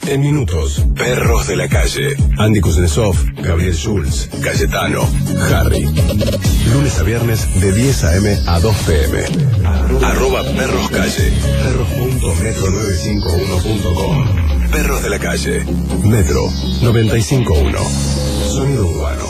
En minutos, Perros de la Calle. Andy Kuznetsov, Gabriel Schulz, Cayetano, Harry. Lunes a viernes de 10 a.m. a 2 p.m. @perroscalle. perros.metro951.com. Perros de la Calle. Metro 951. Sonido urbano.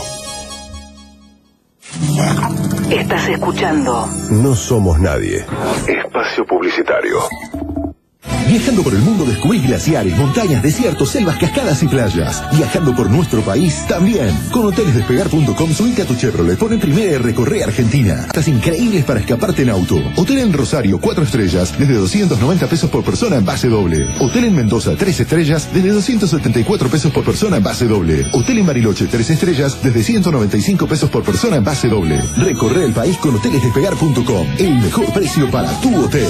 Estás escuchando No somos nadie. Espacio publicitario. Viajando por el mundo descubrís glaciares, montañas, desiertos, selvas, cascadas y playas. Viajando por nuestro país también. Con hotelesdespegar.com subite a tu Chevrolet, pon primera y recorre Argentina. Estás increíbles para escaparte en auto. Hotel en Rosario, 4 estrellas, desde 290 pesos por persona en base doble. Hotel en Mendoza, 3 estrellas, desde 274 pesos por persona en base doble. Hotel en Bariloche, 3 estrellas, desde 195 pesos por persona en base doble. Recorre el país con hotelesdespegar.com. El mejor precio para tu hotel.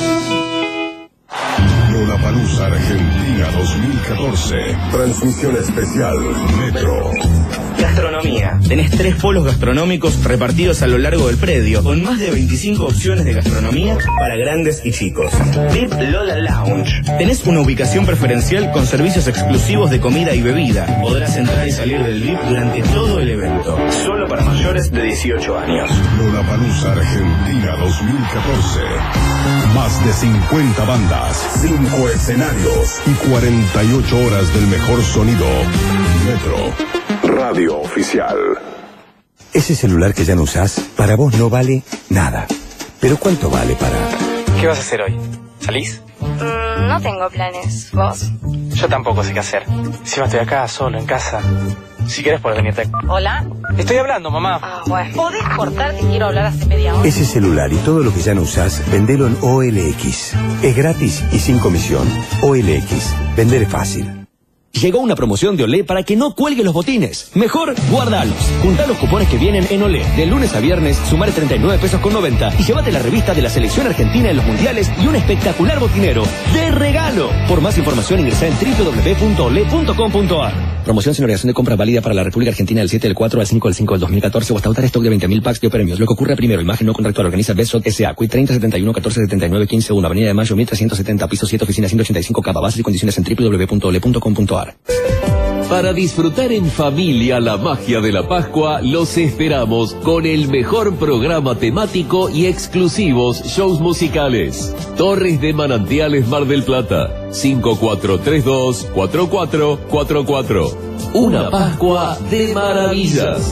Lollapalooza Argentina 2014. Transmisión especial Metro. Gastronomía. Tenés 3 polos gastronómicos repartidos a lo largo del predio, con más de 25 opciones de gastronomía para grandes y chicos. VIP Lola Lounge. Tenés una ubicación preferencial con servicios exclusivos de comida y bebida. Podrás entrar y salir del VIP durante todo el evento. Solo para mayores de 18 años. Lollapalooza Argentina 2014. Más de 50 bandas, 5 escenarios y 48 horas del mejor sonido. Metro. Radio Oficial. Ese celular que ya no usás, para vos no vale nada. ¿Pero cuánto vale para...? ¿Qué vas a hacer hoy? ¿Salís? No tengo planes. ¿Vos? Yo tampoco sé qué hacer. Encima estoy acá, solo, en casa. Si querés podés venirte. ¿Hola? Estoy hablando, mamá. Ah, bueno. ¿Podés cortar? Te quiero hablar hace media hora. Ese celular y todo lo que ya no usás, vendelo en OLX. Es gratis y sin comisión. OLX. Vender es fácil. Llegó una promoción de Olé para que no cuelgue los botines. Mejor, guárdalos. Juntá los cupones que vienen en Olé. De lunes a viernes, sumar 39 pesos con 90 y llévate la revista de la selección argentina en los mundiales y un espectacular botinero de regalo. Por más información ingresa en www.olé.com.ar. Promoción sin obligación de compra válida para la República Argentina del 7 del 4 al 5 del 5 del 2014 o hasta agotar stock de 20.000 packs de premios. Lo que ocurre primero, imagen no contractual, organiza Besot S.A. Quit 30 71 14 79 15 1, Avenida de Mayo 1370, piso 7, oficina 185, Cava. Bases y condiciones en www.ole.com.ar. Para disfrutar en familia la magia de la Pascua, los esperamos con el mejor programa temático y exclusivos shows musicales. Torres de Manantiales Mar del Plata, 5432-4444. Una Pascua de maravillas.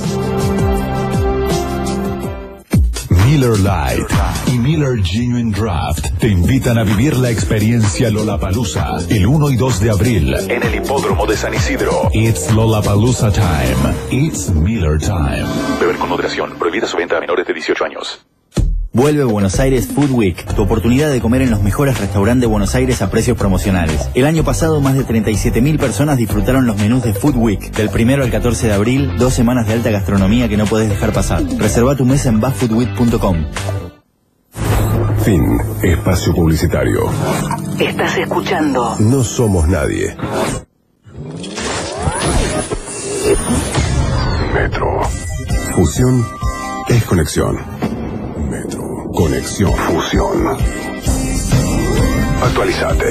Miller Lite y Miller Genuine Draft te invitan a vivir la experiencia Lollapalooza el 1 y 2 de abril en el hipódromo de San Isidro. It's Lollapalooza time. It's Miller time. Beber con moderación. Prohibida su venta a menores de 18 años. Vuelve Buenos Aires Food Week, tu oportunidad de comer en los mejores restaurantes de Buenos Aires a precios promocionales. El año pasado más de 37.000 personas disfrutaron los menús de Food Week. Del 1 al 14 de abril, 2 semanas de alta gastronomía que no podés dejar pasar. Reserva tu mesa en busfoodweek.com. Fin. Espacio publicitario. Estás escuchando No somos nadie. Metro. Fusión es conexión. Metro. Conexión. Fusión. Actualizate.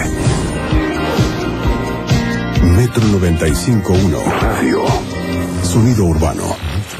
Metro 95.1. Radio. Sonido urbano.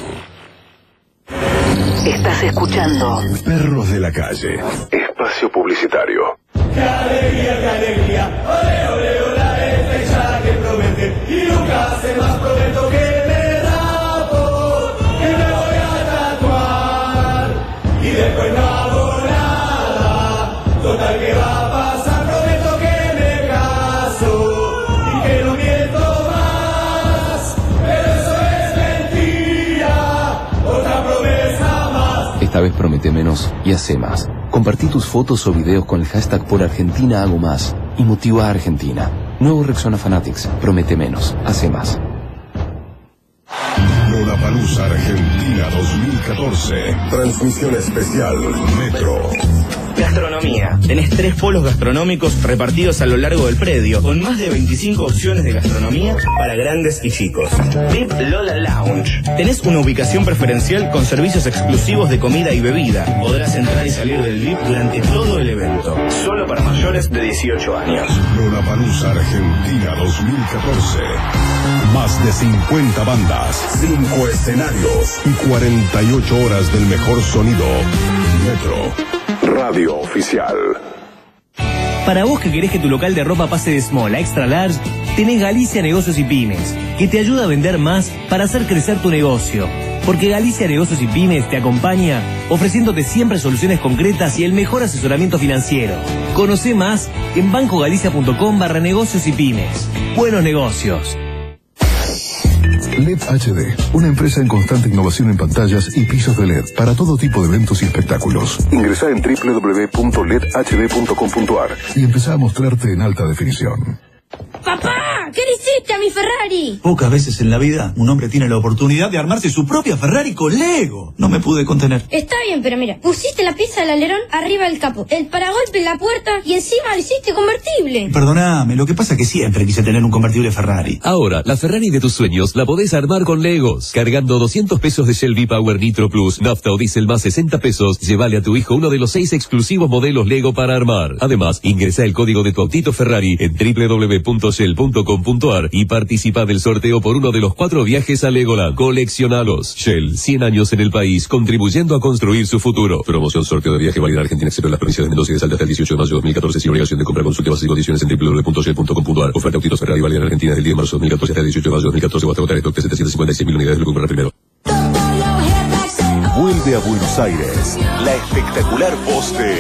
Estás escuchando Perros de la Calle. Espacio publicitario. ¡Qué alegría, qué alegría! ¡Ole, ole, hola! Esta hinchada que promete y nunca hace más. Prometo que me rapo, que me voy a tatuar y después no hago nada. Total, ¿qué va a pasar? Prometo que me caso y que no miento más. Pero eso es mentira, otra promesa más. Esta vez promete menos y hace más. Compartí tus fotos o videos con el hashtag por Argentina hago más y motiva a Argentina. Nuevo Rexona Fanatics. Promete menos, hace más. Lollapalooza Argentina 2014. Transmisión especial Metro. Gastronomía. Tenés 3 polos gastronómicos repartidos a lo largo del predio, con más de 25 opciones de gastronomía para grandes y chicos. VIP Lola Lounge. Tenés una ubicación preferencial con servicios exclusivos de comida y bebida. Podrás entrar y salir del VIP durante todo el evento. Solo para mayores de 18 años. Lollapalooza Argentina 2014. Más de 50 bandas, 5 escenarios y 48 horas del mejor sonido. Metro, radio oficial. Para vos que querés que tu local de ropa pase de small a extra large, tenés Galicia Negocios y Pymes, que te ayuda a vender más para hacer crecer tu negocio. Porque Galicia Negocios y Pymes te acompaña ofreciéndote siempre soluciones concretas y el mejor asesoramiento financiero. Conoce más en bancogalicia.com/negocios y pymes. Buenos negocios. LED HD, una empresa en constante innovación en pantallas y pisos de LED para todo tipo de eventos y espectáculos. Ingresá en www.ledhd.com.ar y empezá a mostrarte en alta definición. ¡Papá! ¿Qué le hiciste a mi Ferrari? Pocas veces en la vida un hombre tiene la oportunidad de armarse su propia Ferrari con Lego. No me pude contener. Está bien, pero mira, pusiste la pieza del alerón arriba del capó, el paragolpe en la puerta y encima lo hiciste convertible. Perdóname, lo que pasa es que siempre quise tener un convertible Ferrari. Ahora, la Ferrari de tus sueños la podés armar con Legos. Cargando 200 pesos de Shell V-Power Nitro Plus, nafta o diésel más 60 pesos, llévale a tu hijo uno de los 6 exclusivos modelos Lego para armar. Además, ingresa el código de tu autito Ferrari en www.shell.com.ar y participa del sorteo por uno de los 4 viajes a Legoland. Coleccionalos. Shell, 100 años en el país, contribuyendo a construir su futuro. Promoción sorteo de viaje válida Argentina, excepto en las provincias de Mendoza y de Salta hasta el 18 de mayo de 2014, sin obligación de compra. Consulte bases y condiciones en www.shell.com.ar. Oferta autitos Ferrari válida en Argentina del 10 de marzo de 2014 hasta el 18 de mayo de 2014 o hasta agotar stock de 756.000 unidades. Lo comprará primero. Vuelve a Buenos Aires la espectacular voz de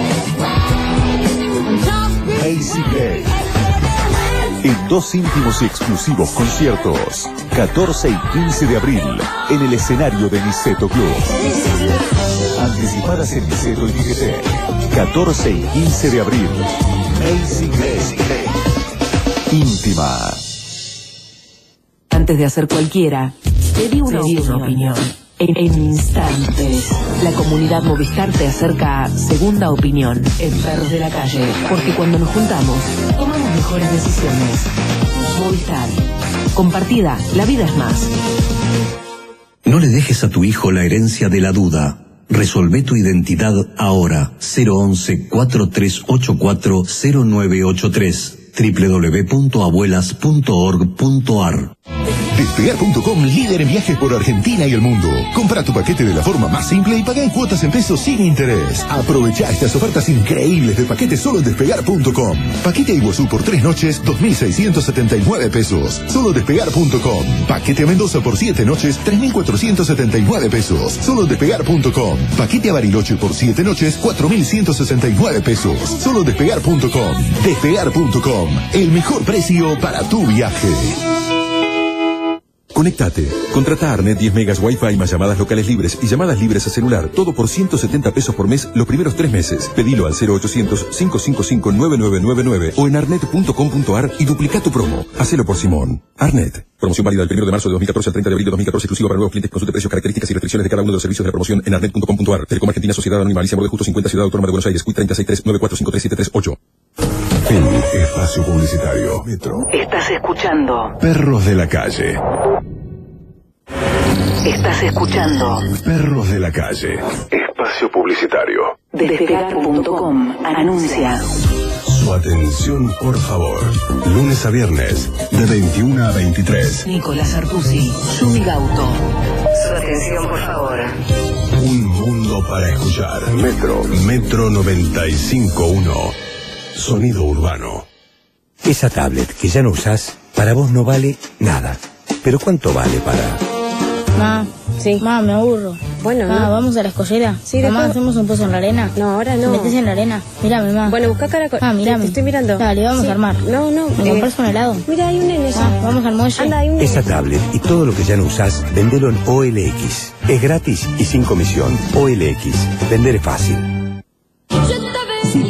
Macy Gray en 2 íntimos y exclusivos conciertos, 14 y 15 de abril, en el escenario de Niceto Club. Anticipadas en Niceto y Ticketek, 14 y 15 de abril, Macy Gray, íntima. Antes de hacer cualquiera, pedí una opinión. En instantes, la comunidad Movistar te acerca a Segunda Opinión en Perros de la Calle, porque cuando nos juntamos, tomamos mejores decisiones. Movistar. Compartida, la vida es más. No le dejes a tu hijo la herencia de la duda. Resolvé tu identidad ahora. 011-4384-0983 www.abuelas.org.ar. Despegar.com, líder en viajes por Argentina y el mundo. Compra tu paquete de la forma más simple y paga en cuotas en pesos sin interés. Aprovecha estas ofertas increíbles de paquetes solo en Despegar.com. Paquete a Iguazú por 3 noches, 2.679 pesos. Solo Despegar.com. Paquete a Mendoza por 7 noches, 3.479 pesos. Solo Despegar.com. Paquete a Bariloche por 7 noches, 4.169 pesos. Solo Despegar.com. Despegar.com. El mejor precio para tu viaje. Conectate. Contrata Arnet 10 megas Wi-Fi más llamadas locales libres y llamadas libres a celular. Todo por 170 pesos por mes los primeros 3 meses. Pedilo al 0800-555-9999 o en arnet.com.ar y duplica tu promo. Hacelo por Simón. Arnet. Promoción válida del 1 de marzo de 2014 al 30 de abril de 2014, exclusivo para nuevos clientes. Consulte precios, características y restricciones de cada uno de los servicios de la promoción en arnet.com.ar. Telecom Argentina, Sociedad Anónima Alicia Morde Justo 50, Ciudad Autónoma de Buenos Aires, CUI 363-9453738. El espacio publicitario. Metro. Estás escuchando Perros de la Calle. Estás escuchando Perros de la Calle. Espacio publicitario. Despegar.com anuncia. Su atención, por favor. Lunes a viernes, de 21 a 23. Nicolás Artusi, Yumi Gauto. Su atención, por favor. Un mundo para escuchar. Metro 95.1. Sonido urbano. Esa tablet que ya no usás, para vos no vale nada. ¿Pero cuánto vale para...? Ma, me aburro. Bueno, vamos a la escollera. Sí, mamá, después... hacemos un pozo en la arena. No, ahora no. Te metes en la arena. Mírame, mamá. Bueno, busca caracol. Mírame. Te estoy mirando. Dale, vamos a armar. No. ¿Me compras un helado? Mira, hay un nene ya. Vamos al muelle. Anda, hay un nene. Esa tablet y todo lo que ya no usás, vendelo en OLX. Es gratis y sin comisión. OLX. Vender es fácil. Si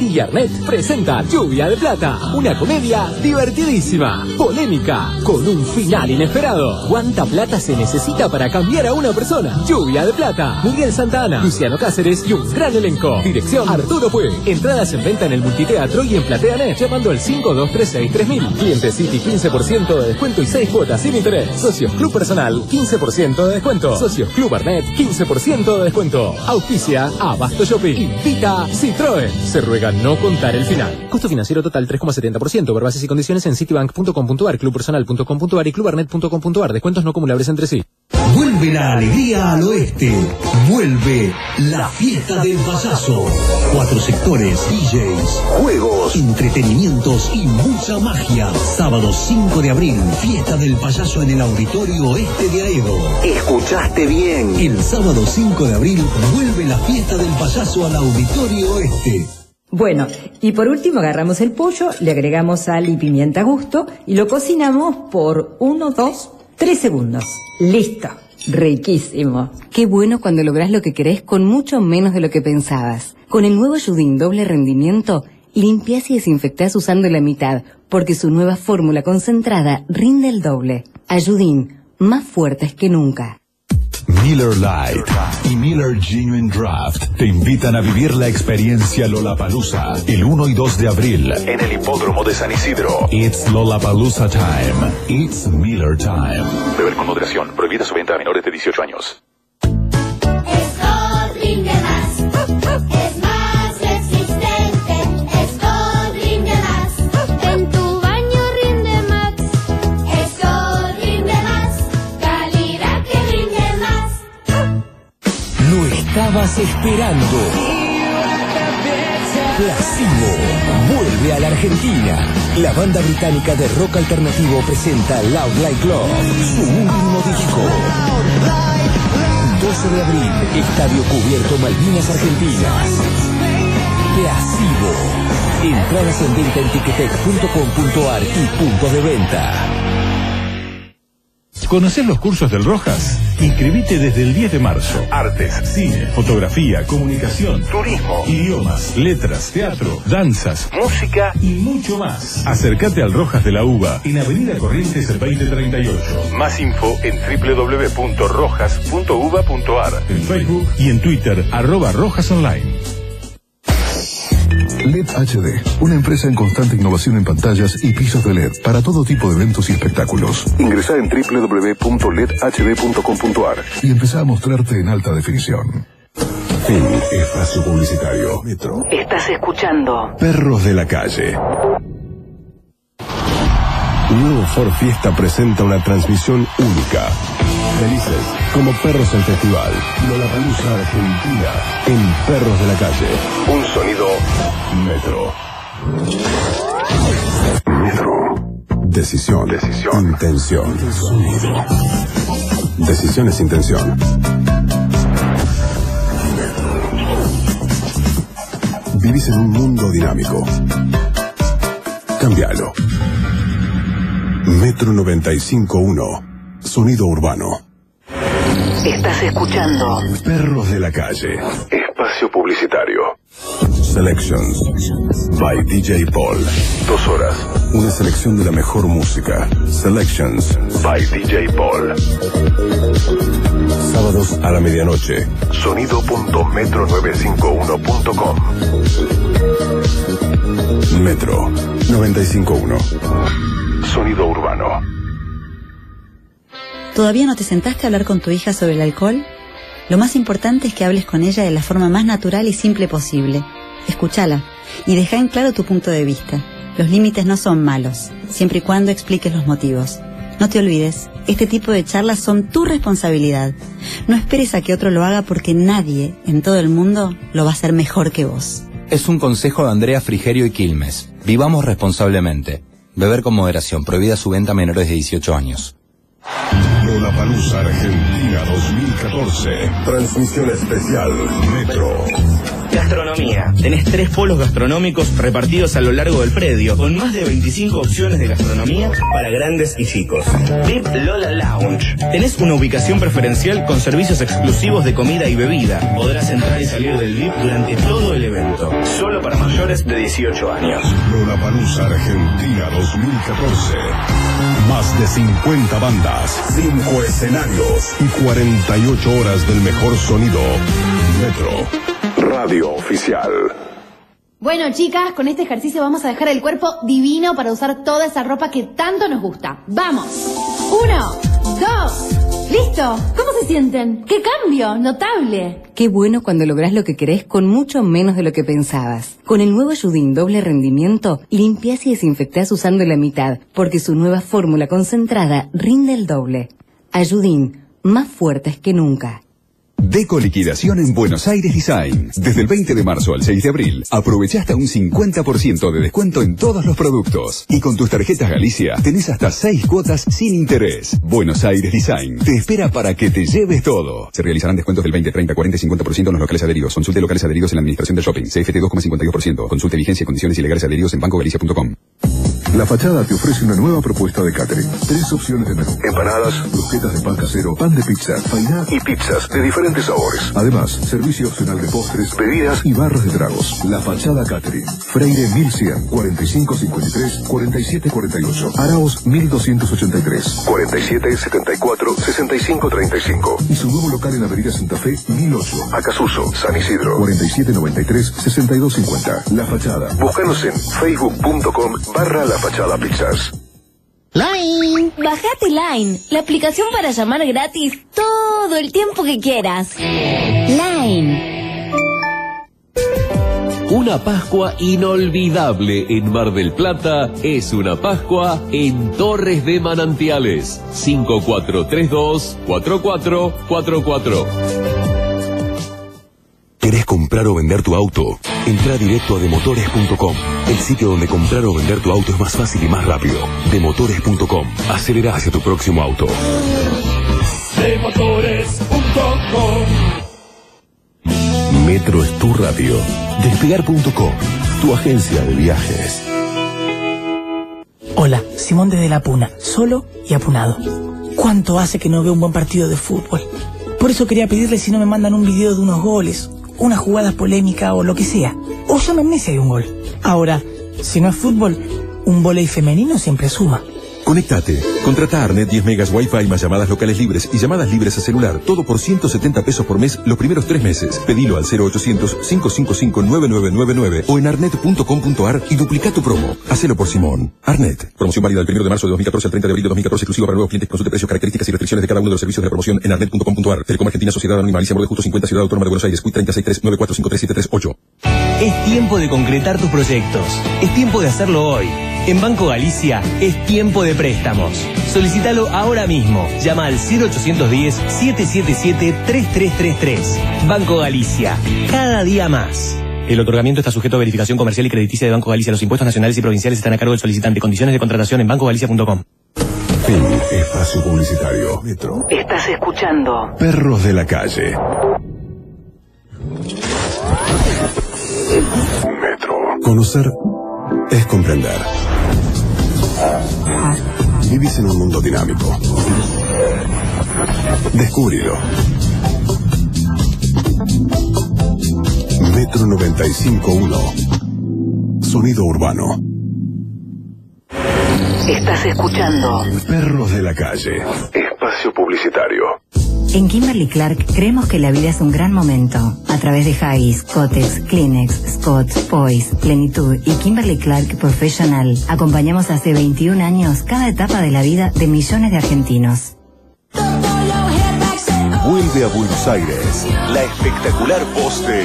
y Arnet presenta Lluvia de Plata, una comedia divertidísima, polémica, con un final inesperado. ¿Cuánta plata se necesita para cambiar a una persona? Lluvia de Plata, Miguel Santana, Luciano Cáceres y un gran elenco. Dirección Arturo Puig. Entradas en venta en el Multiteatro y en PlateaNet, llamando al 5236-3000. Cliente City 15% de descuento y 6 cuotas sin interés. Socios Club Personal 15% de descuento. Socios Club Arnet 15% de descuento. Auspicia Abasto Shopping. Invita Citroën. Se ruega no contar el final. Costo financiero total 3,70%. Ver bases y condiciones en citibank.com.ar, clubpersonal.com.ar y clubarnet.com.ar. Descuentos no acumulables entre sí. Vuelve la alegría al oeste. Vuelve la fiesta del payaso. 4 sectores, DJs, juegos, entretenimientos y mucha magia. Sábado 5 de abril, fiesta del payaso en el Auditorio Oeste de Aedo. Escuchaste bien. El sábado 5 de abril vuelve la fiesta del payaso al Auditorio Oeste. Bueno, y por último agarramos el pollo, le agregamos sal y pimienta a gusto y lo cocinamos por 1, 2, 3 segundos. ¡Listo! Riquísimo. Qué bueno cuando lográs lo que querés con mucho menos de lo que pensabas. Con el nuevo Ayudín doble rendimiento, limpiás y desinfectás usando la mitad, porque su nueva fórmula concentrada rinde el doble. Ayudín, más fuertes que nunca. Miller Lite y Miller Genuine Draft te invitan a vivir la experiencia Lollapalooza el 1 y 2 de abril en el Hipódromo de San Isidro. It's Lollapalooza time. It's Miller time. Beber con moderación. Prohibida su venta a menores de 18 años. Skol rinde más. Es más resistente. Skol rinde más. En tu baño rinde Max. Skol rinde más. Calidad que rinde más. Lo estabas esperando. Placebo vuelve a la Argentina. La banda británica de rock alternativo presenta Loud Like Love, su último disco. 12 de abril, Estadio Cubierto Malvinas Argentinas. Placebo. Entradas en venta en ticketek.com.ar y puntos de venta. ¿Conocer los cursos del Rojas? Inscribite desde el 10 de marzo. Artes, cine, fotografía, comunicación, turismo, idiomas, letras, teatro, danzas, música y mucho más. Acércate al Rojas de la UBA en Avenida Corrientes 2038. Más info en www.rojas.uba.ar, en Facebook y en Twitter @rojasonline. LED HD, una empresa en constante innovación en pantallas y pisos de LED para todo tipo de eventos y espectáculos. Ingresá en www.ledhd.com.ar y empezá a mostrarte en alta definición. Fin. Espacio publicitario. Metro. Estás escuchando Perros de la Calle. Nuevo Ford Fiesta presenta una transmisión única. Felices como perros en festival. Lollapalooza Argentina en Perros de la Calle. Un sonido Metro. Metro. Decisión. Intención. Sonido. Decisión es intención. Metro. Vivís en un mundo dinámico. Cámbialo. Metro 95.1. Sonido urbano. Estás escuchando Perros de la Calle. Espacio publicitario. Selections by DJ Paul. 2 horas. Una selección de la mejor música. Selections by DJ Paul. Sábados a la medianoche. Sonido.metro951.com. Metro 95.1. Sonido urbano. ¿Todavía no te sentaste a hablar con tu hija sobre el alcohol? Lo más importante es que hables con ella de la forma más natural y simple posible. Escúchala y deja en claro tu punto de vista. Los límites no son malos, siempre y cuando expliques los motivos. No te olvides, este tipo de charlas son tu responsabilidad. No esperes a que otro lo haga porque nadie en todo el mundo lo va a hacer mejor que vos. Es un consejo de Andrea Frigerio y Quilmes. Vivamos responsablemente. Beber con moderación. Prohibida su venta a menores de 18 años. Lollapalooza Argentina 2014. Transmisión especial Metro. Gastronomía. Tenés 3 polos gastronómicos repartidos a lo largo del predio, con más de 25 opciones de gastronomía para grandes y chicos. VIP Lola Lounge. Tenés una ubicación preferencial con servicios exclusivos de comida y bebida. Podrás entrar y salir del VIP durante todo el evento. Solo para mayores de 18 años. Lollapalooza Argentina 2014. Más de 50 bandas, 5 escenarios y 48 horas del mejor sonido. Metro, radio oficial. Bueno, chicas, con este ejercicio vamos a dejar el cuerpo divino para usar toda esa ropa que tanto nos gusta. ¡Vamos! 1, 2, ¡listo! ¿Cómo se sienten? ¡Qué cambio! ¡Notable! Qué bueno cuando lográs lo que querés con mucho menos de lo que pensabas. Con el nuevo Judin doble rendimiento, limpiás y desinfectás usando la mitad, porque su nueva fórmula concentrada rinde el doble. Judin, más fuertes que nunca. Deco liquidación en Buenos Aires Design. Desde el 20 de marzo al 6 de abril, aprovecha hasta un 50% de descuento en todos los productos. Y con tus tarjetas Galicia, tenés hasta 6 cuotas sin interés. Buenos Aires Design te espera para que te lleves todo. Se realizarán descuentos del 20, 30, 40 y 50% en los locales adheridos. Consulte locales adheridos en la administración del shopping. CFT 2,52%. Consulte vigencia y condiciones ilegales adheridos en bancogalicia.com. La Fachada te ofrece una nueva propuesta de catering. 3 opciones de menú: empanadas, brusquetas de pan casero, pan de pizza, fainá y pizzas de diferentes sabores. Además, servicio opcional de postres, bebidas y barras de tragos. La Fachada Catering. Freire 1100, 4553, 4748. Araos 1283, 4774, 6535. Y su nuevo local en Avenida Santa Fe 1008, Acasuso, San Isidro, 4793, 6250. La Fachada. Búscanos en facebook.com/La Fachada Pizzas. Line. Bajate Line, la aplicación para llamar gratis todo el tiempo que quieras. Line. Una Pascua inolvidable en Mar del Plata es una Pascua en Torres de Manantiales. 5432-4444. ¿Querés comprar o vender tu auto? Entra directo a demotores.com, el sitio donde comprar o vender tu auto es más fácil y más rápido. Demotores.com. Acelera hacia tu próximo auto. Demotores.com. Metro es tu radio. Despegar.com, tu agencia de viajes. Hola, Simón desde La Puna, solo y apunado. ¿Cuánto hace que no veo un buen partido de fútbol? Por eso quería pedirles si no me mandan un video de unos goles, una jugada polémica o lo que sea. O llámenme si hay un gol. Ahora, si no es fútbol, un vóley femenino siempre suma. Conéctate. Contrata Arnet 10 megas Wi-Fi más llamadas locales libres y llamadas libres a celular. Todo por 170 pesos por mes los primeros 3 meses. Pedilo al 0800-555-9999 o en arnet.com.ar y duplica tu promo. Hacelo por Simón. Arnet. Promoción válida del 1 de marzo de 2014 al 30 de abril de 2014. Exclusiva para nuevos clientes. Consulte precios, características y restricciones de cada uno de los servicios de la promoción en arnet.com.ar. Telecom Argentina Sociedad Anónima Alicia Borde Justo 50 Ciudad Autónoma de Buenos Aires. CUI 363-9453738. Es tiempo de concretar tus proyectos. Es tiempo de hacerlo hoy. En Banco Galicia es tiempo de préstamos. Solicítalo ahora mismo. Llama al 0810-777-3333. Banco Galicia. Cada día más. El otorgamiento está sujeto a verificación comercial y crediticia de Banco Galicia. Los impuestos nacionales y provinciales están a cargo del solicitante. Condiciones de contratación en bancogalicia.com. Fin. Espacio publicitario. Metro. Estás escuchando Perros de la Calle. Metro. Conocer es comprender. Vivís en un mundo dinámico. Descúbrelo. Metro 95.1. Sonido urbano. Estás escuchando Perros de la Calle. Espacio publicitario. En Kimberly Clark creemos que la vida es un gran momento. A través de Haggis, Kotex, Kleenex, Scott, Poise, Plenitud y Kimberly Clark Professional, acompañamos hace 21 años cada etapa de la vida de millones de argentinos. Vuelve a Buenos Aires la espectacular voz de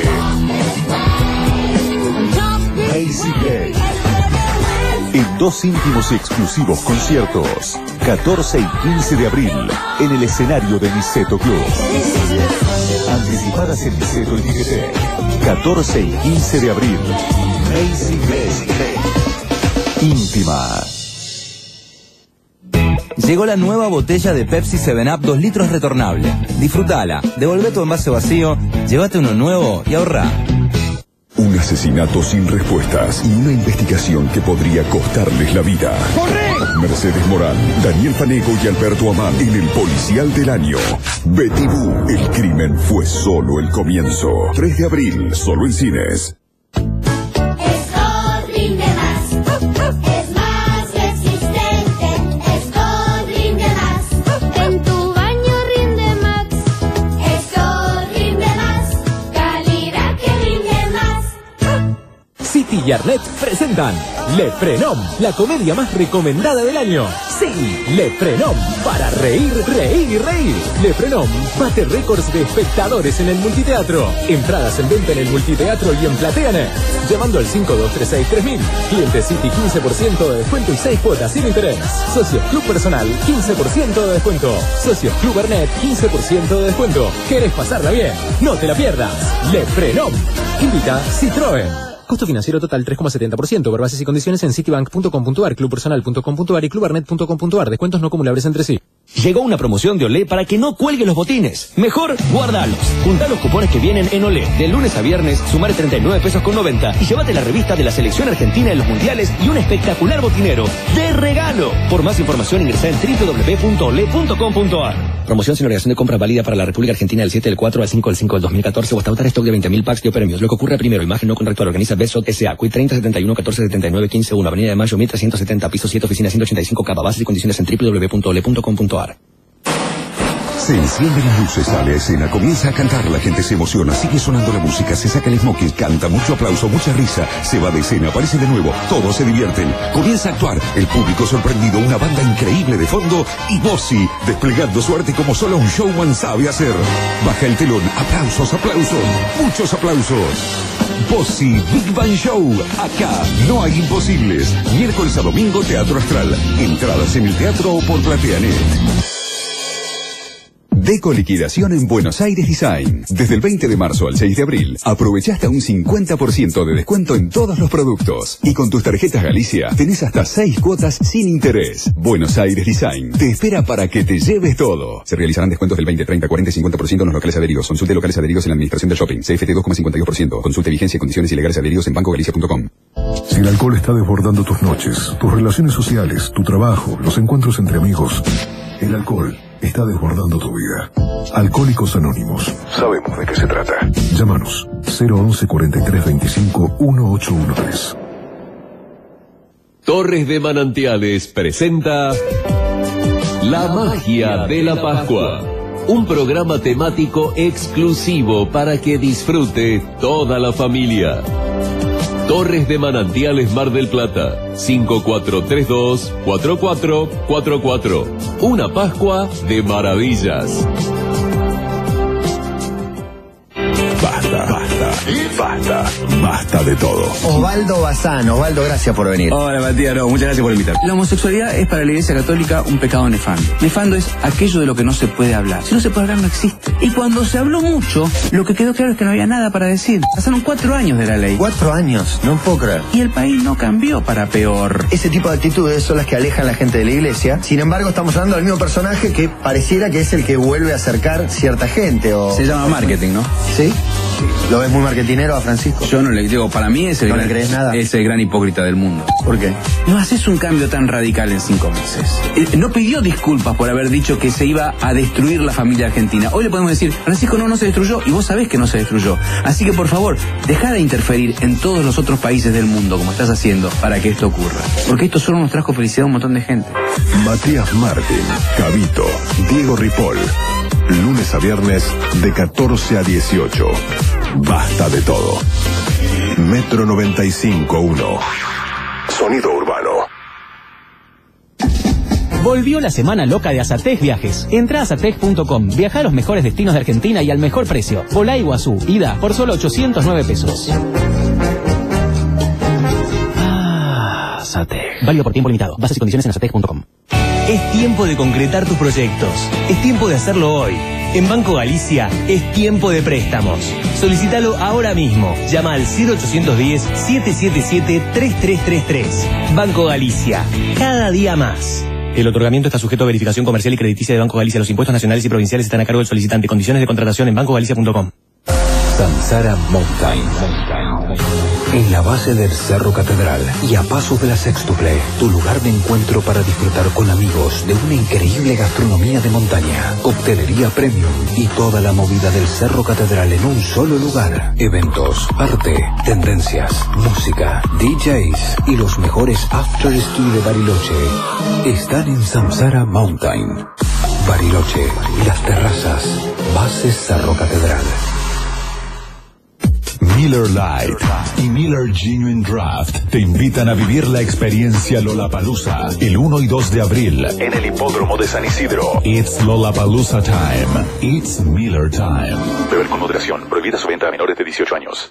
Macy Gray. En 2 íntimos y exclusivos conciertos, 14 y 15 de abril, en el escenario de Niceto Club. Anticipadas en Niceto y Ticketek. 14 y 15 de abril. Macy Gray. Íntima. Llegó la nueva botella de Pepsi 7up 2 litros retornable. Disfrutala, devolvé tu envase vacío, llévate uno nuevo y ahorrá. asesinato sin respuestas y una investigación que podría costarles la vida. ¡Corre! Mercedes Morán, Daniel Fanego y Alberto Amán en El Policial del Año. Betty Boo, el crimen fue solo el comienzo. 3 de abril, solo en cines. Escol rinde más. Es más resistente. Escol rinde más. En tu baño rinde más. Escol rinde más. Calidad que rinde más. City y Arnett presentan Le Frenom, la comedia más recomendada del año. Sí, Le Frenom, para reír, reír y reír. Le Frenom bate récords de espectadores en el multiteatro. Entradas en venta en el multiteatro y en PlateaNet. Llamando al 5236-3000. Cliente City 15% de descuento y 6 cuotas sin interés. Socios Club Personal 15% de descuento. Socios Club Arnett 15% de descuento. ¿Querés pasarla bien? No te la pierdas. Le Frenom. Invita Citroën. Costo financiero total 3,70%. Por bases y condiciones en citibank.com.ar, clubpersonal.com.ar y clubarnet.com.ar. Descuentos no acumulables entre sí. Llegó una promoción de Olé para que no cuelgue los botines. Mejor, guardalos. Juntá los cupones que vienen en Olé. De lunes a viernes, sumar 39 pesos con 90 y llévate la revista de la selección argentina en los mundiales y un espectacular botinero de regalo. Por más información ingresa en www.ole.com.ar. Promoción sin obligación de compra válida para la República Argentina del 7 del 4 al 5 del 5 del 2014 o hasta agotar stock de 20.000 packs de premios. Lo que ocurre primero, imagen no contractual, organiza Besot S.A. Quit 30 71 14 79 15 1, Avenida de Mayo 1370, piso 7, oficina 185, Cava. Bases y condiciones en www.ole.com.ar. Se encienden las luces, sale a escena, comienza a cantar, la gente se emociona, sigue sonando la música, se saca el smoking, canta, mucho aplauso, mucha risa, se va de escena, aparece de nuevo, todos se divierten, comienza a actuar, el público sorprendido, una banda increíble de fondo y Bossi desplegando su arte como solo un showman sabe hacer. Baja el telón, aplausos, aplausos, muchos aplausos. Bossi Big Bang Show, acá no hay imposibles. Miércoles a domingo, Teatro Astral, entradas en el teatro o por PlateaNet. Deco Liquidación en Buenos Aires Design. Desde el 20 de marzo al 6 de abril, aprovecha hasta un 50% de descuento en todos los productos. Y con tus tarjetas Galicia, tenés hasta 6 cuotas sin interés. Buenos Aires Design te espera para que te lleves todo. Se realizarán descuentos del 20, 30, 40 y 50% en los locales adheridos. Consulte locales adheridos en la administración del shopping. CFT 2,52%. Consulte vigencia y condiciones ilegales adheridos en bancogalicia.com. Si el alcohol está desbordando tus noches, tus relaciones sociales, tu trabajo, los encuentros entre amigos, el alcohol está desbordando tu vida. Alcohólicos Anónimos. Sabemos de qué se trata. Llámanos 011 43 25 1813. Torres de Manantiales presenta La Magia de la Pascua. Un programa temático exclusivo para que disfrute toda la familia. Torres de Manantiales Mar del Plata, 5432-4444. Una Pascua de maravillas. Basta de todo. Osvaldo Bazán. Osvaldo, gracias por venir. Hola Matías, muchas gracias por invitar. La homosexualidad es para la Iglesia Católica un pecado nefando. Nefando es aquello de lo que no se puede hablar. Si no se puede hablar, no existe. Y cuando se habló mucho, lo que quedó claro es que no había nada para decir. Pasaron 4 años de la ley. 4 años, no puedo creer. Y el país no cambió para peor. Ese tipo de actitudes son las que alejan a la gente de la iglesia. Sin embargo, estamos hablando del mismo personaje que pareciera que es el que vuelve a acercar cierta gente. Se llama marketing, ¿no? ¿Sí? ¿Lo ves muy marketinero a Francisco? Yo no le digo, para mí es el ¿No le crees nada? Es el gran hipócrita del mundo. ¿Por qué? No haces un cambio tan radical en 5 meses. No pidió disculpas por haber dicho que se iba a destruir la familia argentina. Hoy le podemos decir, Francisco, no se destruyó, y vos sabés que no se destruyó. Así que, por favor, deja de interferir en todos los otros países del mundo, como estás haciendo, para que esto ocurra. Porque esto solo nos trajo felicidad a un montón de gente. Matías Martín, Cabito, Diego Ripoll. Lunes a viernes de 14 a 18. Basta de todo. Metro 95.1. Sonido urbano. Volvió la semana loca de Azatec Viajes. Entra a azatec.com, viaja a los mejores destinos de Argentina y al mejor precio. Volá a Iguazú, ida por solo 809 pesos. Azatec. Válido por tiempo limitado. Bases y condiciones en azatec.com. Es tiempo de concretar tus proyectos. Es tiempo de hacerlo hoy. En Banco Galicia es tiempo de préstamos. Solicítalo ahora mismo. Llama al 0810-777-3333. Banco Galicia. Cada día más. El otorgamiento está sujeto a verificación comercial y crediticia de Banco Galicia. Los impuestos nacionales y provinciales están a cargo del solicitante. Condiciones de contratación en bancogalicia.com. Samsara Mountain. En la base del Cerro Catedral y a pasos de la Sextuple, tu lugar de encuentro para disfrutar con amigos de una increíble gastronomía de montaña, coctelería premium y toda la movida del Cerro Catedral en un solo lugar. Eventos, arte, tendencias, música, DJs y los mejores after ski de Bariloche están en Samsara Mountain. Bariloche, las terrazas, base Cerro Catedral. Miller Lite y Miller Genuine Draft te invitan a vivir la experiencia Lollapalooza el 1 y 2 de abril en el hipódromo de San Isidro. It's Lollapalooza time. It's Miller time. Beber con moderación. Prohibida su venta a menores de 18 años.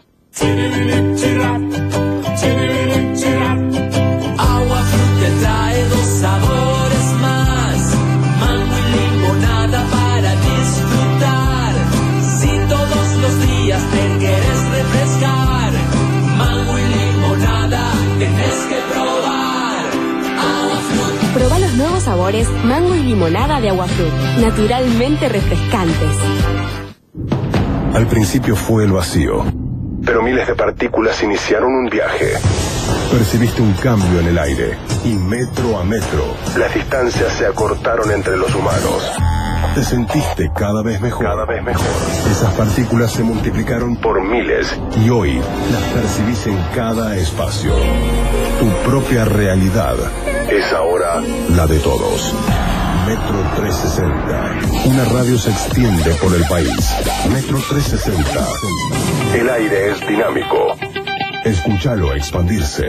Agua Fruit te trae 2 sabores más. Mango y limonada para disfrutar. Si todos los días te quieres refrescar, mango y limonada tenés que probar. Agua Fruit. Proba los nuevos sabores mango y limonada de Agua Fruit, naturalmente refrescantes. Al principio fue el vacío, pero miles de partículas iniciaron un viaje. Percibiste un cambio en el aire y metro a metro las distancias se acortaron entre los humanos. Te sentiste cada vez mejor. Cada vez mejor. Esas partículas se multiplicaron por miles y hoy las percibís en cada espacio. Tu propia realidad es ahora la de todos. Metro 360. Una radio se extiende por el país. Metro 360. El aire es dinámico. Escúchalo expandirse.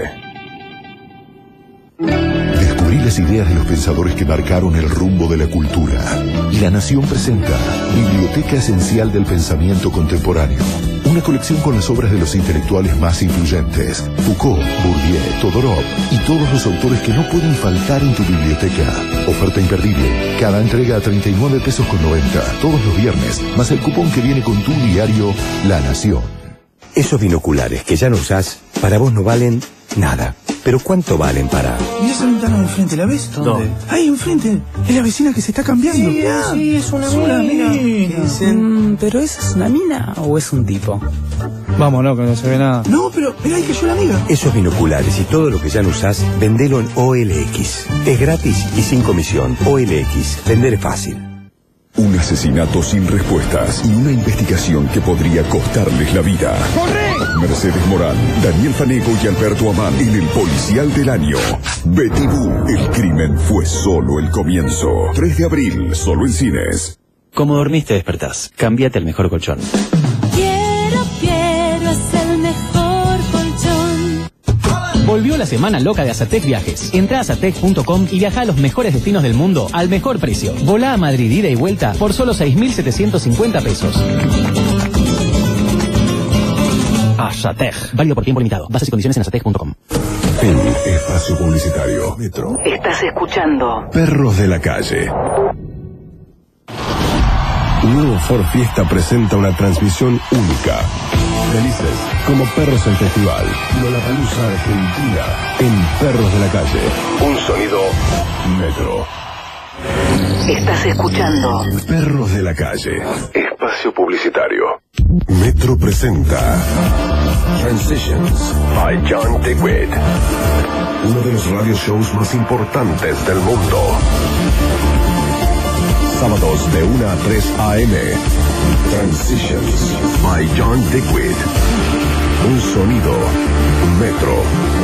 Descubrí las ideas de los pensadores que marcaron el rumbo de la cultura. Y La Nación presenta Biblioteca Esencial del Pensamiento Contemporáneo. Una colección con las obras de los intelectuales más influyentes. Foucault, Bourdieu, Todorov y todos los autores que no pueden faltar en tu biblioteca. Oferta imperdible. Cada entrega a 39 pesos con 90. Todos los viernes. Más el cupón que viene con tu diario La Nación. Esos binoculares que ya no usás, para vos no valen nada. ¿Pero cuánto valen para...? ¿Y esa ventana de enfrente, la ves? ¿Dónde? Ahí enfrente. Es la vecina que se está cambiando. Sí, es una mina. ¿Qué dicen? ¿Pero esa es una mina o es un tipo? Vámonos, que no se ve nada. No, pero ahí cayó la amiga. Esos binoculares y todo lo que ya no usás, vendelo en OLX. Es gratis y sin comisión. OLX. Vender es fácil. Un asesinato sin respuestas y una investigación que podría costarles la vida. ¡Corre! Mercedes Morán, Daniel Fanego y Alberto Amán en El Policial del Año. Betty Boo, el crimen fue solo el comienzo. 3 de abril, solo en cines. Como dormiste, despertás. Cámbiate el mejor colchón. Quiero, es el mejor colchón. Volvió la semana loca de Azatec Viajes. Entrá a azatec.com y viaja a los mejores destinos del mundo al mejor precio. Volá a Madrid ida y vuelta por solo 6.750 pesos. Azatec. Válido por tiempo limitado. Bases y condiciones en azatec.com. En espacio publicitario. Metro. Estás escuchando Perros de la Calle. Nuevo Ford Fiesta presenta una transmisión única. Felices como perros en festival. Lollapalooza Argentina en Perros de la Calle. Un sonido Metro. Estás escuchando Perros de la Calle. Espacio publicitario. Metro presenta Transitions by John Digweed. Uno de los radio shows más importantes del mundo. Sábados de 1 a 3 a.m. Transitions by John Digweed. Un sonido Metro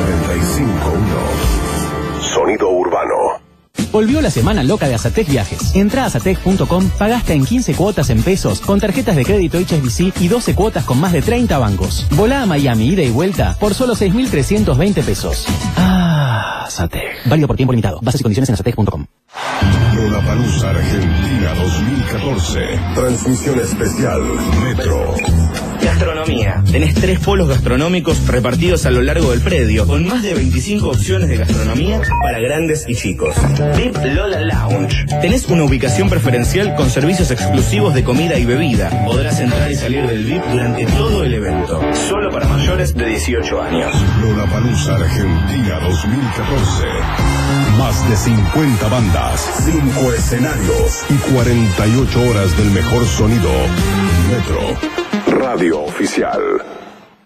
95.1. Sonido urbano. Volvió la semana loca de Azatec Viajes. Entrá a azatec.com, pagaste en 15 cuotas en pesos con tarjetas de crédito HSBC y 12 cuotas con más de 30 bancos. Volá a Miami ida y vuelta por solo 6.320 pesos. Azatec. Válido por tiempo limitado. Bases y condiciones en azatec.com. Lollapalooza Argentina 2014. Transmisión especial Metro. Gastronomía. Tenés 3 polos gastronómicos repartidos a lo largo del predio, con más de 25 opciones de gastronomía para grandes y chicos. VIP Lola Lounge. Tenés una ubicación preferencial con servicios exclusivos de comida y bebida. Podrás entrar y salir del VIP durante todo el evento. Solo para mayores de 18 años. Lollapalooza Argentina 2014. Más de 50 bandas, 5 escenarios y 48 horas del mejor sonido. Metro. Radio Oficial.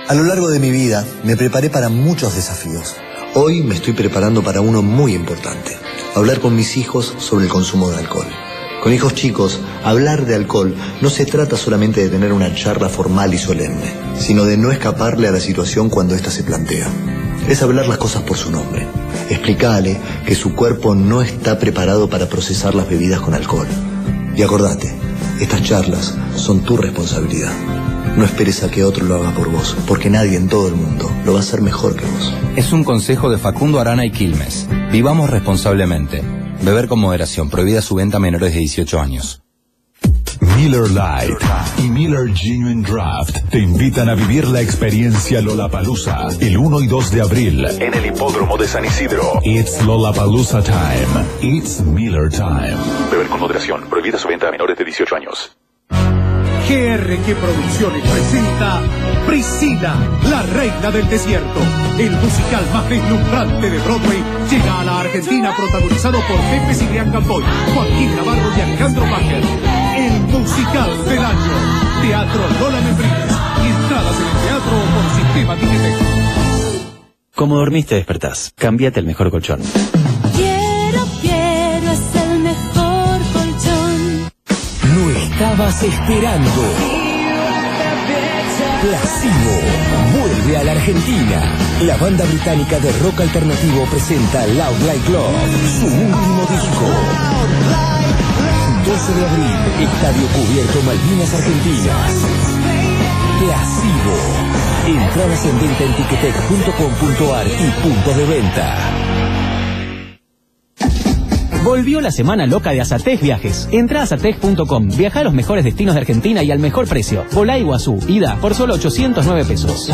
A lo largo de mi vida me preparé para muchos desafíos. Hoy me estoy preparando para uno muy importante. Hablar con mis hijos sobre el consumo de alcohol. Con hijos chicos, hablar de alcohol no se trata solamente de tener una charla formal y solemne, sino de no escaparle a la situación cuando ésta se plantea. Es hablar las cosas por su nombre. Explicarle que su cuerpo no está preparado para procesar las bebidas con alcohol. Y acordate, estas charlas son tu responsabilidad. No esperes a que otro lo haga por vos, porque nadie en todo el mundo lo va a hacer mejor que vos. Es un consejo de Facundo Arana y Quilmes. Vivamos responsablemente. Beber con moderación. Prohibida su venta a menores de 18 años. Miller Lite y Miller Genuine Draft te invitan a vivir la experiencia Lollapalooza el 1 y 2 de abril en el hipódromo de San Isidro. It's Lollapalooza time. It's Miller time. Beber con moderación. Prohibida su venta a menores de 18 años. GRG Producciones presenta Priscila, la reina del desierto. El musical más deslumbrante de Broadway llega a la Argentina, protagonizado por Pepe Cibrián Campoy, Joaquín Navarro y Alejandro Bacher. El musical del año. Teatro Lola Membrives. Entradas en el teatro por Sistema Ticketek. Como dormiste, despertás. Cámbiate el mejor colchón. Quiero, es el mejor colchón. Lo estabas esperando. Placebo vuelve a la Argentina. La banda británica de rock alternativo presenta Loud Like Love, su último disco. 12 de abril, Estadio Cubierto Malvinas Argentinas. Placebo. Entradas en venta en ticketek.com.ar y puntos de venta. Volvió la semana loca de Azatec Viajes. Entra a azatec.com, viaja a los mejores destinos de Argentina y al mejor precio. Volá a Iguazú, ida por solo 809 pesos.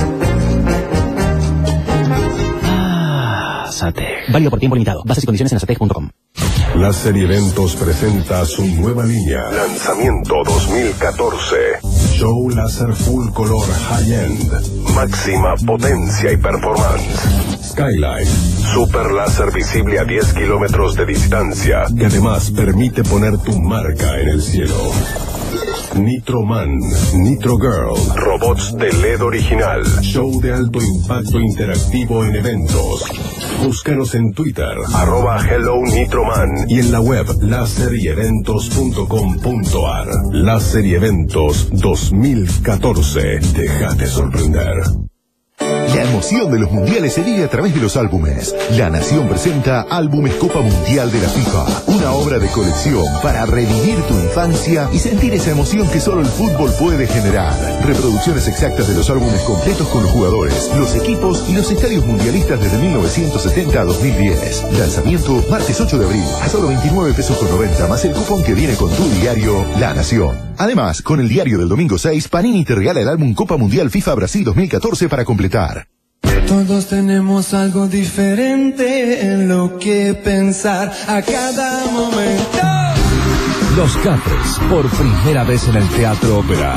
Azatec. Válido por tiempo limitado. Bases y condiciones en azatec.com. Láser Eventos presenta su nueva línea. Lanzamiento 2014. Show láser full color high-end. Máxima potencia y performance. Skyline. Super láser visible a 10 kilómetros de distancia, que además permite poner tu marca en el cielo. Nitro Man, Nitro Girl, robots de LED original, show de alto impacto interactivo en eventos. Búscanos en Twitter, @HelloNitroman y en la web laseryeventos.com.ar. Láser y Eventos 2014. Déjate sorprender. La emoción de los mundiales se vive a través de los álbumes. La Nación presenta Álbumes Copa Mundial de la FIFA. Una obra de colección para revivir tu infancia y sentir esa emoción que solo el fútbol puede generar. Reproducciones exactas de los álbumes completos con los jugadores, los equipos y los estadios mundialistas desde 1970 a 2010. Lanzamiento martes 8 de abril a solo 29 pesos con 90 más el cupón que viene con tu diario La Nación. Además, con el diario del domingo 6, Panini te regala el álbum Copa Mundial FIFA Brasil 2014 para completar. Todos tenemos algo diferente en lo que pensar a cada momento. Los Cafres, por primera vez en el Teatro Ópera.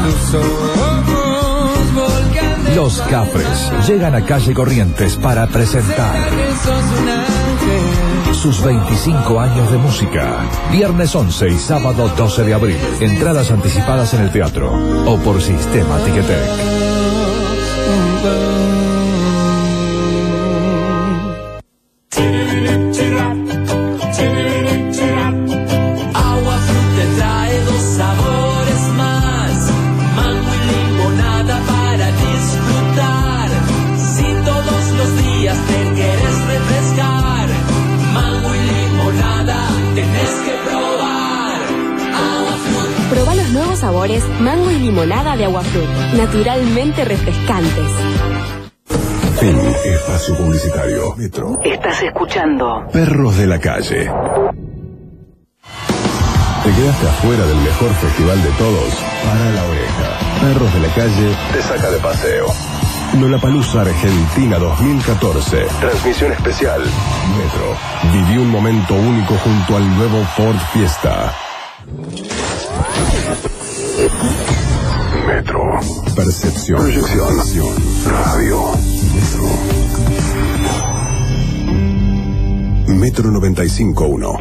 Los Cafres llegan a Calle Corrientes para presentar sus 25 años de música. Viernes 11 y sábado 12 de abril. Entradas anticipadas en el teatro o por Sistema Ticketek. Agua Fruit te trae 2 sabores más. Mango y limonada para disfrutar. Si todos los días te quieres refrescar, mango y limonada tenés que probar. Agua Fruit. Proba los nuevos sabores mango y limonada de Agua Fruit, naturalmente refrescantes. Fin. Espacio publicitario. Metro. Estás escuchando Perros de la Calle. ¿Te quedaste afuera del mejor festival de todos? Para la oreja. Perros de la Calle te saca de paseo. Lollapalooza Argentina 2014. Transmisión especial. Metro. Viví un momento único junto al nuevo Ford Fiesta. Metro. Percepción. Proyección. Radio. Metro 95.1.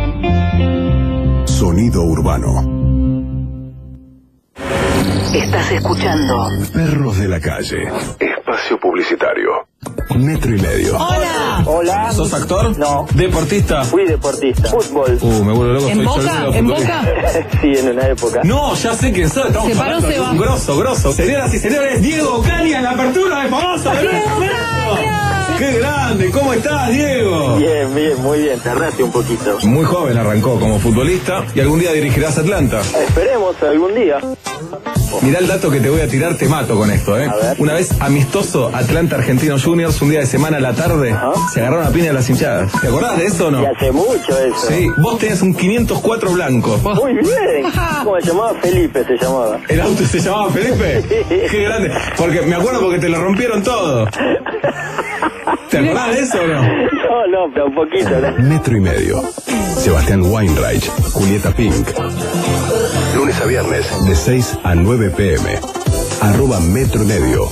Sonido urbano. Estás escuchando Perros de la Calle. Espacio Espacio publicitario. Metro y medio. ¡Hola! Hola. ¿Sos actor? No. ¿Deportista? Fui deportista. Fútbol. Me vuelvo loco. ¿En Boca? ¿En Boca? Sí, en una época. No, ya sé quién soy. Estamos Se paró, hablando se de va. un grosso. Señoras y señores, Diego Caña en la apertura de Famoso. ¡Qué grande! ¿Cómo estás, Diego? Bien, muy bien. Tardaste un poquito. Muy joven arrancó como futbolista y algún día dirigirás Atlanta. Esperemos algún día. Mirá el dato que te voy a tirar, te mato con esto, ¿eh? A ver. Una vez amistoso Atlanta Argentinos Juniors, un día de semana a la tarde, se agarraron a piña de las hinchadas. ¿Te acordás de eso o no? Y hace mucho eso. Sí, vos tenías un 504 blanco. Muy bien. ¿Cómo se llamaba? Felipe se llamaba. ¿El auto se llamaba Felipe? Qué grande. Porque me acuerdo porque te lo rompieron todo. ¿Te acordás de eso o no? No, pero un poquito, ¿no? Metro y medio. Sebastián Weinreich, Julieta Pink. Lunes a viernes, de 6 a 9 p.m. @Metro y medio.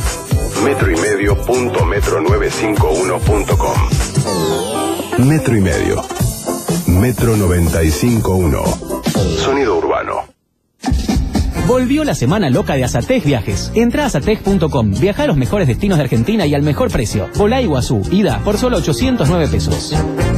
metroymedio.metro951.com. Metro y medio. Metro 95.1. Sonido urbano. Volvió la semana loca de Azatec Viajes. Entra a azatec.com, viaja a los mejores destinos de Argentina y al mejor precio. Volá a Iguazú, ida, por solo 809 pesos.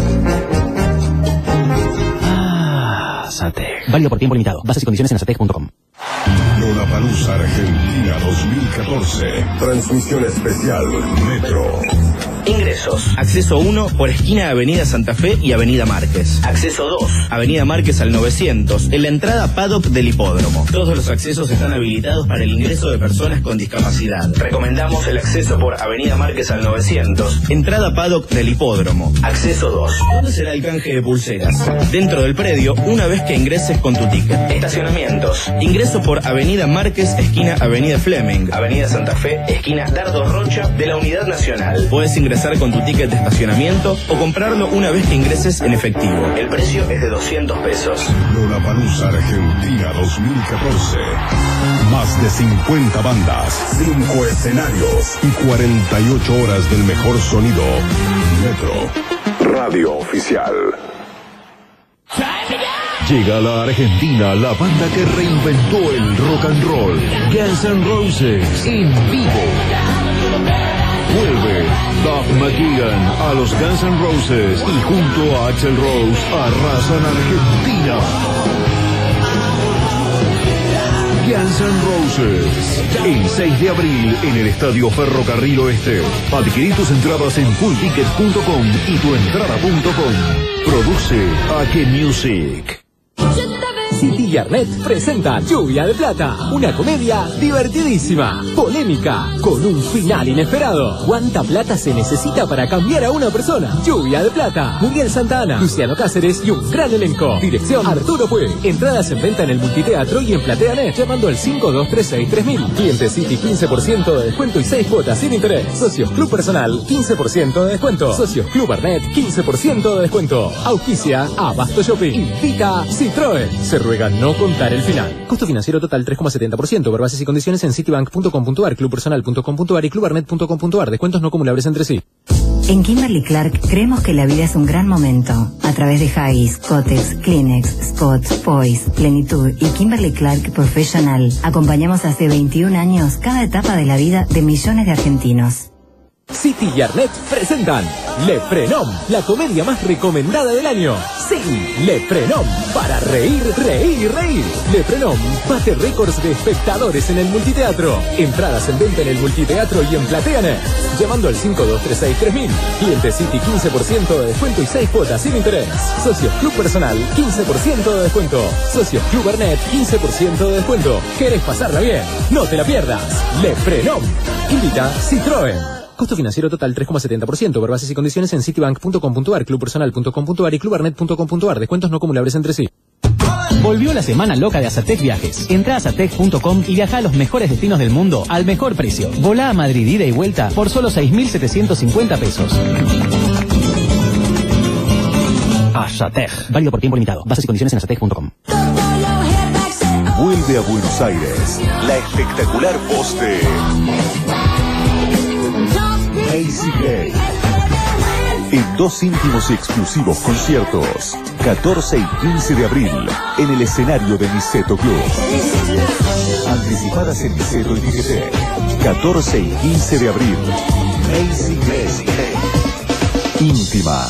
Azatec. Válido por tiempo limitado. Bases y condiciones en azatec.com. Lollapalooza Argentina 2014. Transmisión especial Metro. Ingresos. Acceso 1 por esquina Avenida Santa Fe y Avenida Márquez. Acceso 2, Avenida Márquez al 900, en la entrada paddock del hipódromo. Todos los accesos están habilitados para el ingreso de personas con discapacidad. Recomendamos el acceso por Avenida Márquez al 900, entrada paddock del hipódromo. Acceso 2. ¿Dónde será el canje de pulseras? Dentro del predio, una vez que ingreses con tu ticket. Estacionamientos. Ingreso por Avenida Márquez, esquina Avenida Fleming, Avenida Santa Fe, esquina Dardo Rocha de la Unidad Nacional. Puedes ingresar con tu ticket de estacionamiento o comprarlo una vez que ingreses en efectivo. El precio es de 200 pesos. Lollapalooza Argentina 2014. Más de 50 bandas, 5 escenarios y 48 horas del mejor sonido. Metro, radio oficial. Llega a la Argentina la banda que reinventó el rock and roll. Guns N' Roses en vivo. Vuelve Doug McGuigan a los Guns N' Roses y junto a Axl Rose arrasan Argentina. Guns N' Roses el 6 de abril en el Estadio Ferrocarril Oeste. Adquirí tus entradas en fullticket.com y tuentrada.com. Produce AK Music. City y Arnet presenta Lluvia de Plata, una comedia divertidísima, polémica, con un final inesperado. ¿Cuánta plata se necesita para cambiar a una persona? Lluvia de Plata, Miguel Santana, Luciano Cáceres y un gran elenco. Dirección Arturo Puig. Entradas en venta en el Multiteatro y en PlateaNet llamando al 5236-3000. Cliente City 15% de descuento y 6 cuotas sin interés. Socios Club Personal 15% de descuento. Socios Club Arnet 15% de descuento. Auspicia Abasto Shopping. Invita Citroën. Se ruega no contar el final. Costo financiero total 3,70%. Ver bases y condiciones en citibank.com.ar, clubpersonal.com.ar y clubarnet.com.ar. Descuentos no acumulables entre sí. En Kimberly Clark creemos que la vida es un gran momento. A través de Haggis, Kotex, Kleenex, Spot, Poise, Plenitud y Kimberly Clark Professional acompañamos hace 21 años cada etapa de la vida de millones de argentinos. City y Arnet presentan Le Frenom, la comedia más recomendada del año. Sí, Le Frenom, para reír, reír, reír. Le Frenom bate récords de espectadores en el Multiteatro. Entradas en venta en el Multiteatro y en PlateaNet. Llamando al 5236-3000. Cliente City 15% de descuento y 6 cuotas sin interés. Socios Club Personal 15% de descuento. Socios Club Arnet 15% de descuento. ¿Querés pasarla bien? No te la pierdas. Le Frenom. Invita Citroën. Costo financiero total 3,70%. Ver bases y condiciones en citibank.com.ar, clubpersonal.com.ar y clubarnet.com.ar. Descuentos no acumulables entre sí. Volvió la semana loca de Azatec Viajes. Entra a azatec.com y viaja a los mejores destinos del mundo al mejor precio. Volá a Madrid ida y vuelta por solo 6.750 pesos. Azatec. Válido por tiempo limitado. Bases y condiciones en azatec.com. Vuelve a Buenos Aires la espectacular voz de Casey Gay. en 2 íntimos y exclusivos conciertos. 14 y 15 de abril, en el escenario de Niceto Club. Anticipadas en Niceto y Ticketek. 14 y 15 de abril. Amazing Grace. Íntima.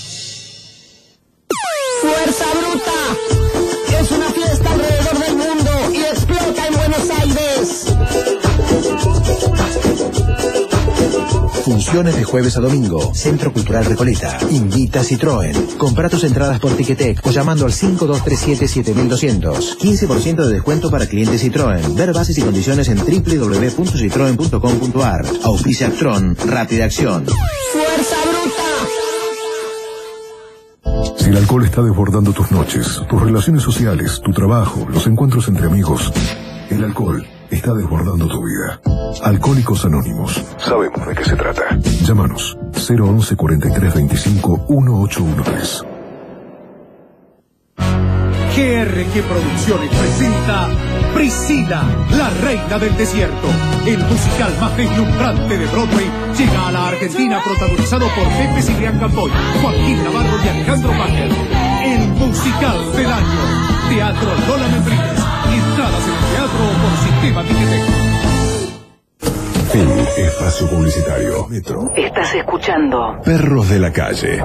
Fuerza Bruta es una fiesta alrededor del mundo y explota en Buenos Aires. Funciones de jueves a domingo. Centro Cultural Recoleta. Invita Citroën. Compra tus entradas por Ticketek o llamando al 5237-7200. 15% de descuento para clientes Citroën. Ver bases y condiciones en www.citroen.com.ar. Auspicia Actron. Rápida Acción. Fuerza Bruta. Si el alcohol está desbordando tus noches, tus relaciones sociales, tu trabajo, los encuentros entre amigos, el alcohol está desbordando tu vida. Alcohólicos Anónimos. Sabemos de qué se trata. Llámanos 011 43 25 1813. GRG Producciones presenta Priscila, la reina del desierto. El musical más deslumbrante de Broadway llega a la Argentina protagonizado por Pepe Cibrián Campoy, Joaquín Navarro y Alejandro Bacher. El musical del año. Teatro Lola Membrives. Entradas en el teatro por Sistema Ticketek. Fin. Espacio publicitario. Metro. Estás escuchando. Perros de la calle.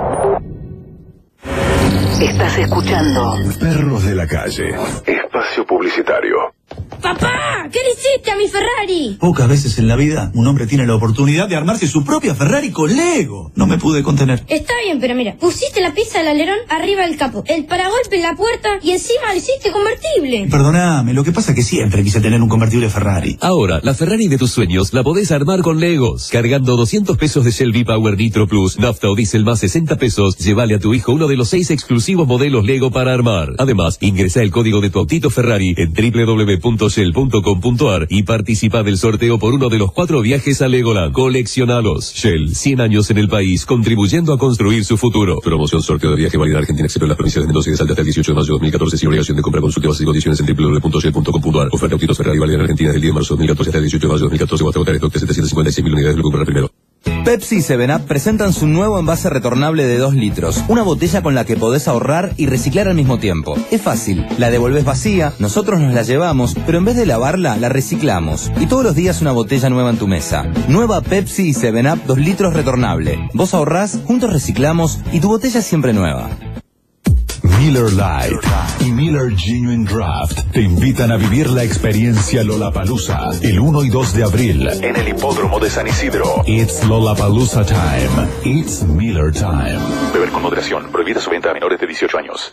Estás escuchando. Perros de la calle. Espacio publicitario. ¡Papá! ¿Qué le hiciste a mi Ferrari? Pocas veces en la vida un hombre tiene la oportunidad de armarse su propia Ferrari con Lego. No me pude contener. Está bien, pero mira, pusiste la pieza del alerón arriba del capó, el paragolpe en la puerta y encima lo hiciste convertible. Perdóname, lo que pasa es que siempre quise tener un convertible Ferrari. Ahora, la Ferrari de tus sueños la podés armar con Legos. Cargando 200 pesos de Shell V-Power Nitro Plus, nafta o diésel más 60 pesos, llévale a tu hijo uno de los 6 exclusivos modelos Lego para armar. Además, ingresa el código de tu autito Ferrari en www.shell.com.ar y participa del sorteo por uno de los 4 viajes a Legoland. Coleccionalos. Shell, 100 años en el país, contribuyendo a construir su futuro. Promoción sorteo de viaje válida Argentina, excepto en las provincias de Mendoza y de Salta hasta el 18 de mayo de 2014. Sin obligación de compra, consulte bases y condiciones en www.shell.com.ar. Oferta autitos Ferrari válida en Argentina del 10 de marzo de 2014 hasta el 18 de mayo de 2014 o hasta agotar stock de 756.000 unidades. Lo comprar primero. Pepsi y 7up presentan su nuevo envase retornable de 2 litros. Una botella con la que podés ahorrar y reciclar al mismo tiempo. Es fácil, la devolvés vacía, nosotros nos la llevamos, pero en vez de lavarla, la reciclamos. Y todos los días una botella nueva en tu mesa. Nueva Pepsi y 7up 2 litros retornable. Vos ahorrás, juntos reciclamos y tu botella es siempre nueva. Miller Lite y Miller Genuine Draft te invitan a vivir la experiencia Lollapalooza el 1 y 2 de abril en el hipódromo de San Isidro. It's Lollapalooza time. It's Miller time. Beber con moderación. Prohibida su venta a menores de 18 años.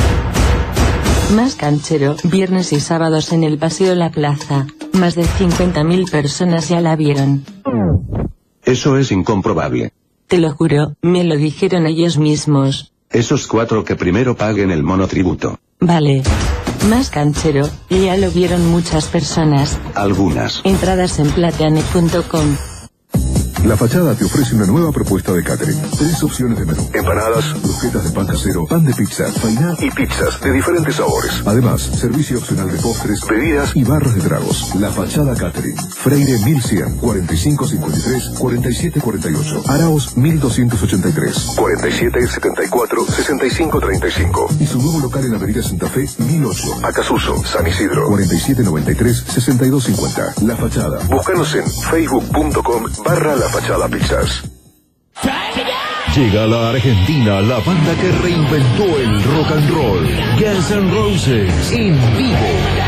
Más canchero, viernes y sábados en el Paseo La Plaza. Más de 50.000 personas ya la vieron. Eso es incomprobable. Te lo juro, me lo dijeron ellos mismos. Esos 4 que primero paguen el monotributo. Vale. Más canchero, ya lo vieron muchas personas. Algunas. Entradas en plateane.com. La Fachada te ofrece una nueva propuesta de catering. 3 opciones de menú: empanadas, croquetas de pan casero, pan de pizza, fainá y pizzas de diferentes sabores. Además, servicio opcional de postres, bebidas y barras de tragos. La Fachada Catering. Freire 1100, 4553, 4748. Araos 1283, 4774, 6535. Y su nuevo local en Avenida Santa Fe 1008, Acasuso, San Isidro, 4793, 6250. La Fachada. Búscanos en facebook.com/La Fachada Pizzas. Llega a la Argentina la banda que reinventó el rock and roll. Guns N' Roses en vivo.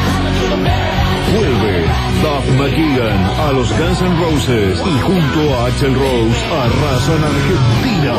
Vuelve Duff McKagan a los Guns N' Roses y junto a Axl Rose arrasan Argentina.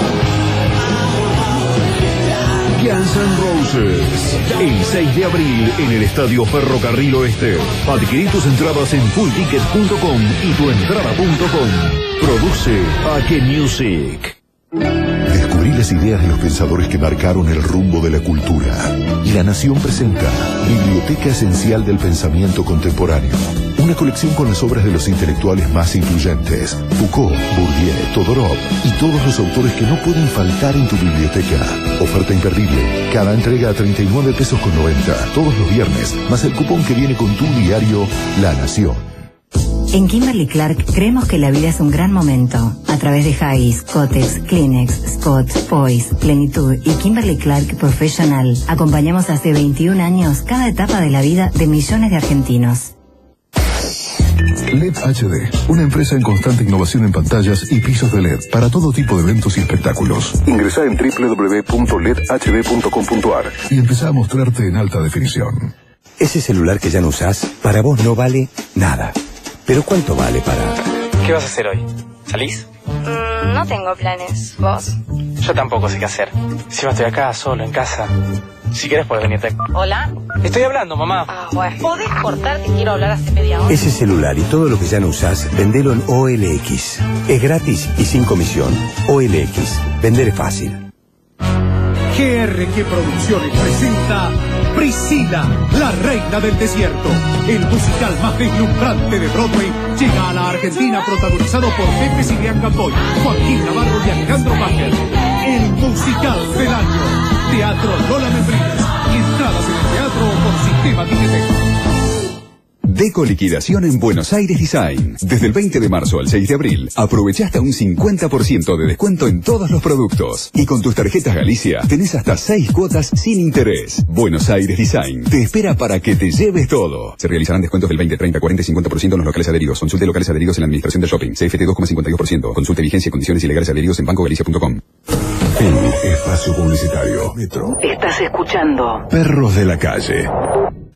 Guns N' Roses, el 6 de abril en el Estadio Ferrocarril Oeste. Adquirí tus entradas en fullticket.com y tuentrada.com. Produce AK Music. Descubrí las ideas de los pensadores que marcaron el rumbo de la cultura. Y La Nación presenta Biblioteca Esencial del Pensamiento Contemporáneo. Una colección con las obras de los intelectuales más influyentes. Foucault, Bourdieu, Todorov y todos los autores que no pueden faltar en tu biblioteca. Oferta imperdible. Cada entrega a 39 pesos con 90. Todos los viernes, más el cupón que viene con tu diario La Nación. En Kimberly Clark creemos que la vida es un gran momento. A través de Haggis, Kotex, Kleenex, Scott, Poise, Plenitud y Kimberly Clark Professional, acompañamos hace 21 años cada etapa de la vida de millones de argentinos. LED HD, una empresa en constante innovación en pantallas y pisos de LED para todo tipo de eventos y espectáculos. Ingresá en www.ledhd.com.ar y empezá a mostrarte en alta definición. Ese celular que ya no usás, para vos no vale nada. ¿Pero cuánto vale para...? ¿Qué vas a hacer hoy? ¿Salís? No tengo planes. ¿Vos? Yo tampoco sé qué hacer. Encima estoy acá, solo, en casa. Si quieres puedes venirte. ¿Hola? Estoy hablando, mamá. Bueno. ¿Podés cortar? Te quiero hablar hace media hora. Ese celular y todo lo que ya no usás, vendelo en OLX. Es gratis y sin comisión. OLX. Vender es fácil. GRG Producciones presenta Priscila, la reina del desierto. El musical más deslumbrante de Broadway llega a la Argentina, protagonizado por Pepe Cibrián Campoy, Joaquín Navarro y Alejandro Macher. El musical del año. Teatro Lola Membrives. Entradas en el teatro por Sistema Tiquetero. Deco liquidación en Buenos Aires Design. Desde el 20 de marzo al 6 de abril, aprovecha hasta un 50% de descuento en todos los productos. Y con tus tarjetas Galicia, tenés hasta 6 cuotas sin interés. Buenos Aires Design te espera para que te lleves todo. Se realizarán descuentos del 20, 30, 40 y 50% en los locales adheridos. Consulte locales adheridos en la administración de shopping. CFT 2,52%. Consulte vigencia y condiciones ilegales adheridos en bancogalicia.com. En espacio publicitario. Metro. Estás escuchando Perros de la Calle.